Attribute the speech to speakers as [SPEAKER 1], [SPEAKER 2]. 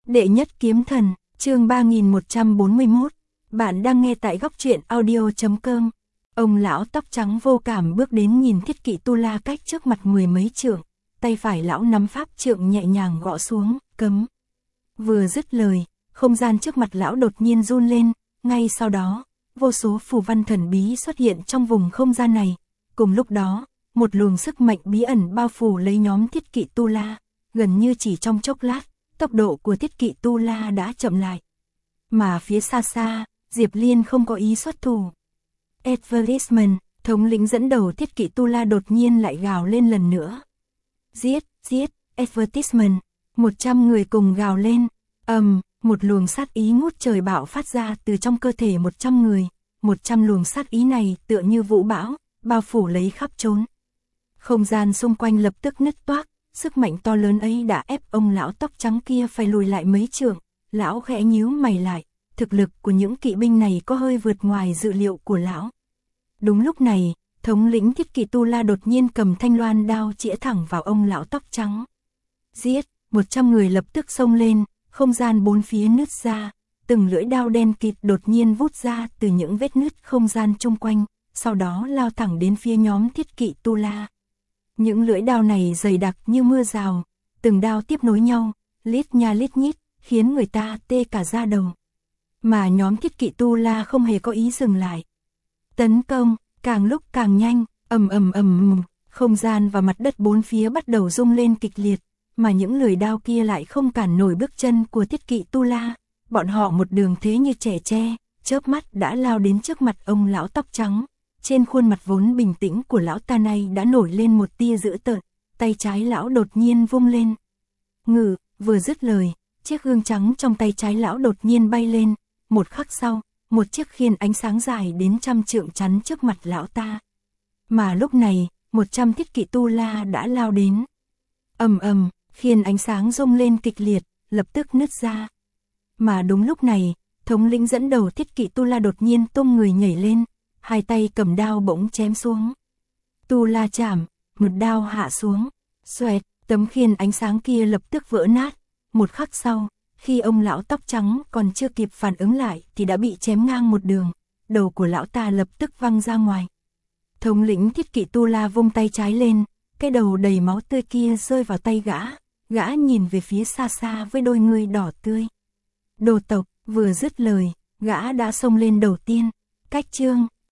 [SPEAKER 1] Đệ nhất kiếm thần, chương 3141. Bạn đang nghe tại góc truyện audio.com. Ông lão tóc trắng vô cảm bước đến nhìn Thiết Kỵ Tu La cách trước mặt mười mấy trượng, tay phải lão nắm pháp trượng nhẹ nhàng gõ xuống, cấm. Vừa dứt lời, không gian trước mặt lão đột nhiên run lên, ngay sau đó, vô số phù văn thần bí xuất hiện trong vùng không gian này. Cùng lúc đó, một luồng sức mạnh bí ẩn bao phủ lấy nhóm Thiết Kỵ Tu La, gần như chỉ trong chốc lát, tốc độ của Thiết Kỵ Tu La đã chậm lại. Mà phía xa xa, Diệp Liên không có ý xuất thủ. Advertisement, thống lĩnh dẫn đầu Thiết Kỵ Tu La đột nhiên lại gào lên lần nữa. Giết, giết, advertisement, 100 người cùng gào lên. Một luồng sát ý ngút trời bạo phát ra từ trong cơ thể 100 người. 100 luồng sát ý này tựa như vũ bão, bao phủ lấy khắp trốn. Không gian xung quanh lập tức nứt toác, sức mạnh to lớn ấy đã ép ông lão tóc trắng kia phải lùi lại mấy trượng. Lão khẽ nhíu mày lại, thực lực của những kỵ binh này có hơi vượt ngoài dự liệu của lão. Đúng lúc này, thống lĩnh Thiết Kỵ Tu La đột nhiên cầm thanh loan đao chĩa thẳng vào ông lão tóc trắng. Giết, 100 người lập tức xông lên, không gian bốn phía nứt ra, từng lưỡi đao đen kịt đột nhiên vút ra từ những vết nứt không gian chung quanh, sau đó lao thẳng đến phía nhóm Thiết Kỵ Tu La. Những lưỡi đao này dày đặc như mưa rào, từng đao tiếp nối nhau, lít nha lít nhít, khiến người ta tê cả da đầu. Mà nhóm Thiết Kỵ Tu La không hề có ý dừng lại. Tấn công, càng lúc càng nhanh, không gian và mặt đất bốn phía bắt đầu rung lên kịch liệt, mà những lưỡi đao kia lại không cản nổi bước chân của Thiết Kỵ Tu La. Bọn họ một đường thế như trẻ tre, chớp mắt đã lao đến trước mặt ông lão tóc trắng. Trên khuôn mặt vốn bình tĩnh của lão ta này đã nổi lên một tia dữ tợn, tay trái lão đột nhiên vung lên. Ngự, vừa dứt lời, chiếc gương trắng trong tay trái lão đột nhiên bay lên, một khắc sau, một chiếc khiên ánh sáng dài đến trăm trượng chắn trước mặt lão ta. Mà lúc này, 100 Thiết Kỵ Tu La đã lao đến. Khiên ánh sáng rung lên kịch liệt, lập tức nứt ra. Mà đúng lúc này, thống lĩnh dẫn đầu Thiết Kỵ Tu La đột nhiên tung người nhảy lên, hai tay cầm đao bỗng chém xuống. Tu La chảm, một đao hạ xuống, xoẹt, tấm khiên ánh sáng kia lập tức vỡ nát. Một khắc sau, khi ông lão tóc trắng còn chưa kịp phản ứng lại thì đã bị chém ngang một đường, đầu của lão ta lập tức văng ra ngoài. Thống lĩnh Thiết Kỵ Tu La vung tay trái lên, cái đầu đầy máu tươi kia rơi vào tay gã nhìn về phía xa xa với đôi ngươi đỏ tươi. Đồ tộc, vừa dứt lời, gã đã xông lên đầu tiên, cách chương.